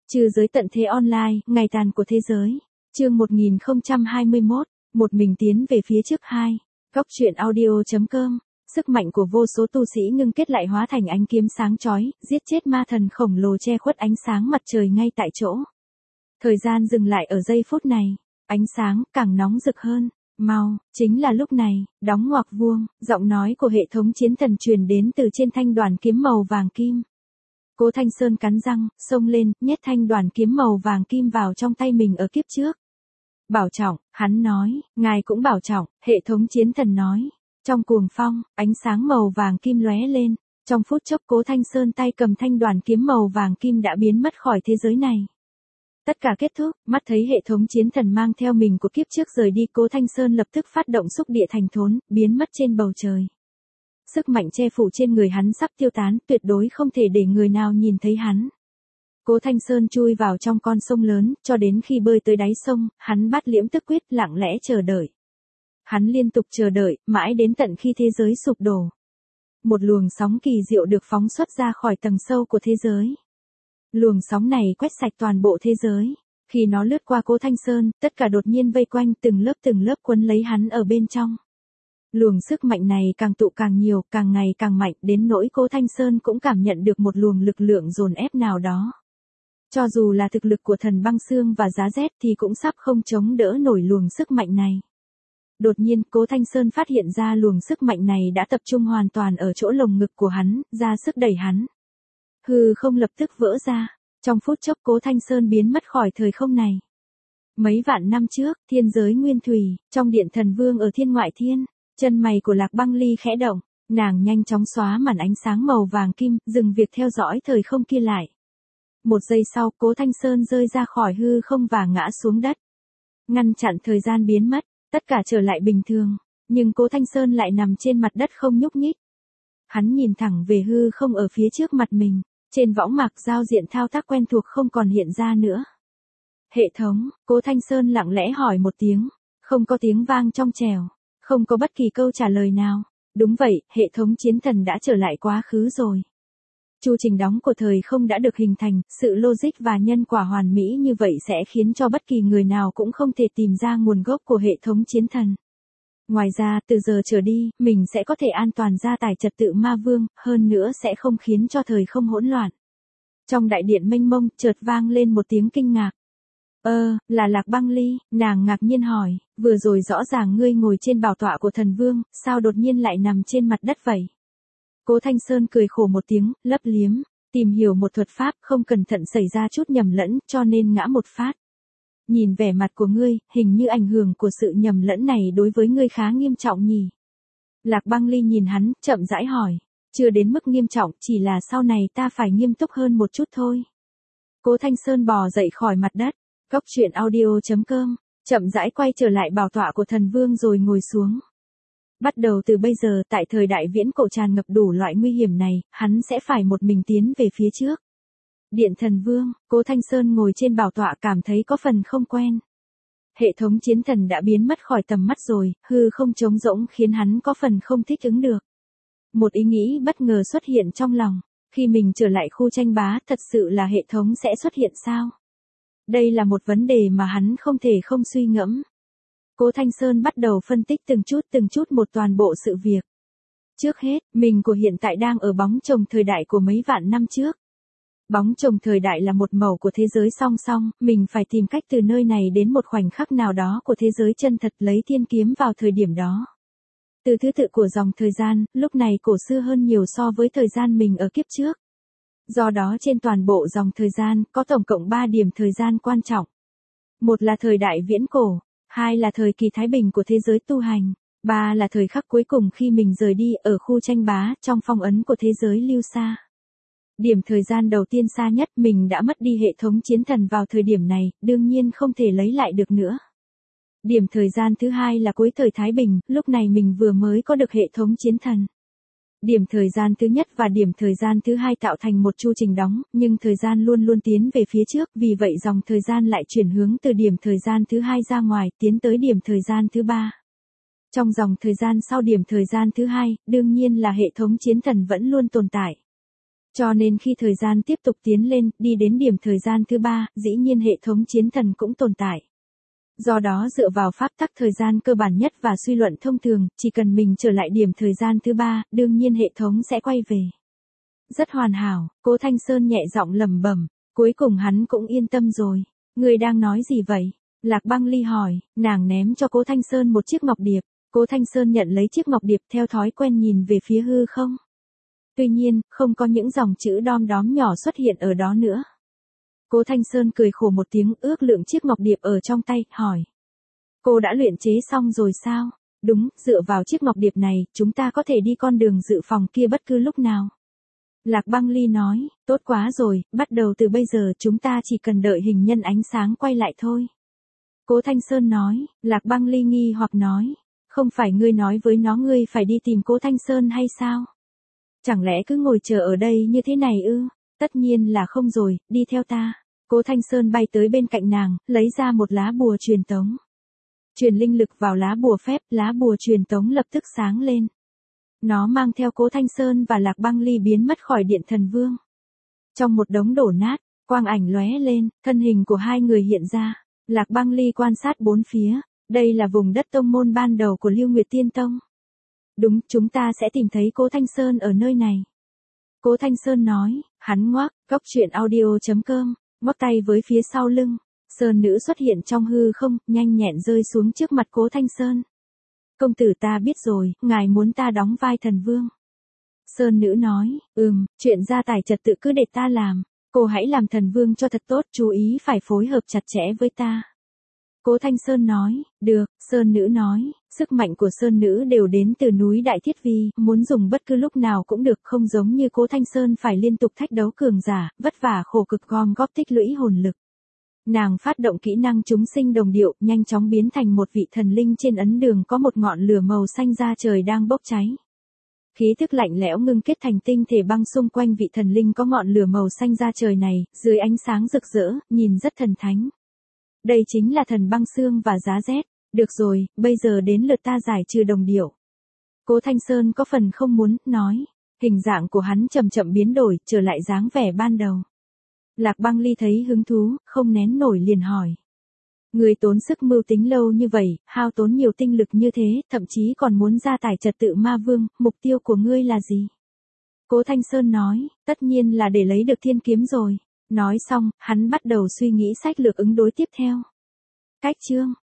Trừ giới tận thế online, ngày tàn của thế giới. Chương 1021, một mình tiến về phía trước 2. Góc truyện audio.com. Sức mạnh của vô số tu sĩ ngưng kết lại hóa thành ánh kiếm sáng chói, giết chết ma thần khổng lồ che khuất ánh sáng mặt trời ngay tại chỗ. Thời gian dừng lại ở giây phút này, ánh sáng càng nóng rực hơn. Mau, chính là lúc này, đóng ngoặc vuông, giọng nói của hệ thống chiến thần truyền đến từ trên thanh đoàn kiếm màu vàng kim. Cố Thanh Sơn cắn răng, xông lên, nhét thanh đoàn kiếm màu vàng kim vào trong tay mình ở kiếp trước. Bảo trọng, hắn nói, ngài cũng bảo trọng, hệ thống chiến thần nói. Trong cuồng phong, ánh sáng màu vàng kim lóe lên, trong phút chốc Cố Thanh Sơn tay cầm thanh đoàn kiếm màu vàng kim đã biến mất khỏi thế giới này. Tất cả kết thúc, mắt thấy hệ thống chiến thần mang theo mình của kiếp trước rời đi, Cố Thanh Sơn lập tức phát động xúc địa thành thốn, biến mất trên bầu trời. Sức mạnh che phủ trên người hắn sắp tiêu tán, tuyệt đối không thể để người nào nhìn thấy hắn. Cố Thanh Sơn chui vào trong con sông lớn, cho đến khi bơi tới đáy sông, hắn bắt liễm tức quyết lặng lẽ chờ đợi. Hắn liên tục chờ đợi, mãi đến tận khi thế giới sụp đổ. Một luồng sóng kỳ diệu được phóng xuất ra khỏi tầng sâu của thế giới. Luồng sóng này quét sạch toàn bộ thế giới. Khi nó lướt qua Cố Thanh Sơn, tất cả đột nhiên vây quanh, từng lớp quấn lấy hắn ở bên trong. Luồng sức mạnh này càng tụ càng nhiều, càng ngày càng mạnh, đến nỗi Cố Thanh Sơn cũng cảm nhận được một luồng lực lượng dồn ép nào đó. Cho dù là thực lực của thần băng xương và giá rét thì cũng sắp không chống đỡ nổi luồng sức mạnh này. Đột nhiên, Cố Thanh Sơn phát hiện ra luồng sức mạnh này đã tập trung hoàn toàn ở chỗ lồng ngực của hắn, ra sức đẩy hắn. Hư không lập tức vỡ ra, trong phút chốc Cố Thanh Sơn biến mất khỏi thời không này. Mấy vạn năm trước, thiên giới nguyên thủy, trong điện thần vương ở thiên ngoại thiên, chân mày của Lạc Băng Ly khẽ động, nàng nhanh chóng xóa màn ánh sáng màu vàng kim, dừng việc theo dõi thời không kia lại. Một giây sau, Cố Thanh Sơn rơi ra khỏi hư không và ngã xuống đất. Ngăn chặn thời gian biến mất, tất cả trở lại bình thường, nhưng Cố Thanh Sơn lại nằm trên mặt đất không nhúc nhích. Hắn nhìn thẳng về hư không ở phía trước mặt mình, trên võng mạc giao diện thao tác quen thuộc không còn hiện ra nữa. Hệ thống, Cố Thanh Sơn lặng lẽ hỏi một tiếng, không có tiếng vang trong trẻo, không có bất kỳ câu trả lời nào. Đúng vậy, hệ thống chiến thần đã trở lại quá khứ rồi. Chu trình đóng của thời không đã được hình thành, sự logic và nhân quả hoàn mỹ như vậy sẽ khiến cho bất kỳ người nào cũng không thể tìm ra nguồn gốc của hệ thống chiến thần. Ngoài ra, từ giờ trở đi, mình sẽ có thể an toàn gia tài trật tự ma vương, hơn nữa sẽ không khiến cho thời không hỗn loạn. Trong đại điện mênh mông, chợt vang lên một tiếng kinh ngạc. Là Lạc Băng Ly, nàng ngạc nhiên hỏi, vừa rồi rõ ràng ngươi ngồi trên bảo tọa của thần vương, sao đột nhiên lại nằm trên mặt đất vậy? Cố Thanh Sơn cười khổ một tiếng, lấp liếm, tìm hiểu một thuật pháp, không cẩn thận xảy ra chút nhầm lẫn, cho nên ngã một phát. Nhìn vẻ mặt của ngươi, hình như ảnh hưởng của sự nhầm lẫn này đối với ngươi khá nghiêm trọng nhỉ? Lạc Băng Ly nhìn hắn, chậm rãi hỏi, chưa đến mức nghiêm trọng, chỉ là sau này ta phải nghiêm túc hơn một chút thôi. Cố Thanh Sơn bò dậy khỏi mặt đất, góc truyện audio.com, chậm rãi quay trở lại bảo tọa của thần vương rồi ngồi xuống. Bắt đầu từ bây giờ, tại thời đại viễn cổ tràn ngập đủ loại nguy hiểm này, hắn sẽ phải một mình tiến về phía trước. Điện thần vương, Cố Thanh Sơn ngồi trên bảo tọa cảm thấy có phần không quen. Hệ thống chiến thần đã biến mất khỏi tầm mắt rồi, hư không trống rỗng khiến hắn có phần không thích ứng được. Một ý nghĩ bất ngờ xuất hiện trong lòng, khi mình trở lại khu tranh bá, thật sự là hệ thống sẽ xuất hiện sao? Đây là một vấn đề mà hắn không thể không suy ngẫm. Cố Thanh Sơn bắt đầu phân tích từng chút một toàn bộ sự việc. Trước hết, mình của hiện tại đang ở bóng chồng thời đại của mấy vạn năm trước. Bóng chồng thời đại là một màu của thế giới song song, mình phải tìm cách từ nơi này đến một khoảnh khắc nào đó của thế giới chân thật, lấy thiên kiếm vào thời điểm đó. Từ thứ tự của dòng thời gian, lúc này cổ xưa hơn nhiều so với thời gian mình ở kiếp trước. Do đó trên toàn bộ dòng thời gian, có tổng cộng 3 điểm thời gian quan trọng. Một là thời đại viễn cổ, 2 là thời kỳ thái bình của thế giới tu hành, 3 là thời khắc cuối cùng khi mình rời đi ở khu tranh bá, trong phong ấn của thế giới lưu xa. Điểm thời gian đầu tiên xa nhất, mình đã mất đi hệ thống chiến thần vào thời điểm này, đương nhiên không thể lấy lại được nữa. Điểm thời gian thứ hai là cuối thời thái bình, lúc này mình vừa mới có được hệ thống chiến thần. Điểm thời gian thứ nhất và điểm thời gian thứ hai tạo thành một chu trình đóng, nhưng thời gian luôn luôn tiến về phía trước, vì vậy dòng thời gian lại chuyển hướng từ điểm thời gian thứ hai ra ngoài, tiến tới điểm thời gian thứ ba. Trong dòng thời gian sau điểm thời gian thứ hai, đương nhiên là hệ thống chiến thần vẫn luôn tồn tại. Cho nên khi thời gian tiếp tục tiến lên, đi đến điểm thời gian thứ 3, dĩ nhiên hệ thống chiến thần cũng tồn tại. Do đó dựa vào pháp tắc thời gian cơ bản nhất và suy luận thông thường, chỉ cần mình trở lại điểm thời gian thứ 3, đương nhiên hệ thống sẽ quay về. Rất hoàn hảo, Cố Thanh Sơn nhẹ giọng lẩm bẩm, cuối cùng hắn cũng yên tâm rồi. Người đang nói gì vậy? Lạc Băng Ly hỏi, nàng ném cho Cố Thanh Sơn một chiếc ngọc điệp. Cố Thanh Sơn nhận lấy chiếc ngọc điệp theo thói quen nhìn về phía hư không. Tuy nhiên, không có những dòng chữ đom đóm nhỏ xuất hiện ở đó nữa. Cố Thanh Sơn cười khổ một tiếng, ước lượng chiếc ngọc điệp ở trong tay, hỏi. Cô đã luyện chế xong rồi sao? Đúng, dựa vào chiếc ngọc điệp này, chúng ta có thể đi con đường dự phòng kia bất cứ lúc nào. Lạc Băng Ly nói, tốt quá rồi, bắt đầu từ bây giờ chúng ta chỉ cần đợi hình nhân ánh sáng quay lại thôi. Cố Thanh Sơn nói, Lạc Băng Ly nghi hoặc nói, không phải ngươi nói với nó ngươi phải đi tìm Cố Thanh Sơn hay sao? Chẳng lẽ cứ ngồi chờ ở đây như thế này ư? Tất nhiên là không rồi, đi theo ta. Cố Thanh Sơn bay tới bên cạnh nàng, lấy ra một lá bùa truyền tống. Truyền linh lực vào lá bùa phép, lá bùa truyền tống lập tức sáng lên. Nó mang theo Cố Thanh Sơn và Lạc Băng Ly biến mất khỏi Điện Thần Vương. Trong một đống đổ nát, quang ảnh lóe lên, thân hình của hai người hiện ra. Lạc Băng Ly quan sát bốn phía, đây là vùng đất tông môn ban đầu của Lưu Nguyệt Tiên Tông. Đúng, chúng ta sẽ tìm thấy Cố Thanh Sơn ở nơi này. Cố Thanh Sơn nói, hắn ngoác, goctruyện.audio.com, ngoắc tay với phía sau lưng. Sơn nữ xuất hiện trong hư không, nhanh nhẹn rơi xuống trước mặt Cố Thanh Sơn. Công tử ta biết rồi, ngài muốn ta đóng vai thần vương. Sơn nữ nói, chuyện gia tài trật tự cứ để ta làm. Cô hãy làm thần vương cho thật tốt, chú ý phải phối hợp chặt chẽ với ta. Cố Thanh Sơn nói, được, Sơn nữ nói, sức mạnh của Sơn nữ đều đến từ núi Đại Thiết Vi, muốn dùng bất cứ lúc nào cũng được, không giống như Cố Thanh Sơn phải liên tục thách đấu cường giả, vất vả khổ cực gom góp tích lũy hồn lực. Nàng phát động kỹ năng chúng sinh đồng điệu, nhanh chóng biến thành một vị thần linh trên ấn đường có một ngọn lửa màu xanh da trời đang bốc cháy. Khí thức lạnh lẽo ngưng kết thành tinh thể băng xung quanh vị thần linh có ngọn lửa màu xanh da trời này, dưới ánh sáng rực rỡ, nhìn rất thần thánh. Đây chính là thần băng xương và giá rét. Được rồi, bây giờ đến lượt ta giải trừ đồng điệu. Cố Thanh Sơn có phần không muốn, nói. Hình dạng của hắn chậm chậm biến đổi, trở lại dáng vẻ ban đầu. Lạc Băng Ly thấy hứng thú, không nén nổi liền hỏi. Người tốn sức mưu tính lâu như vậy, hao tốn nhiều tinh lực như thế, thậm chí còn muốn gia tài trật tự ma vương, mục tiêu của ngươi là gì? Cố Thanh Sơn nói, tất nhiên là để lấy được thiên kiếm rồi. Nói xong, hắn bắt đầu suy nghĩ sách lược ứng đối tiếp theo. Cách chương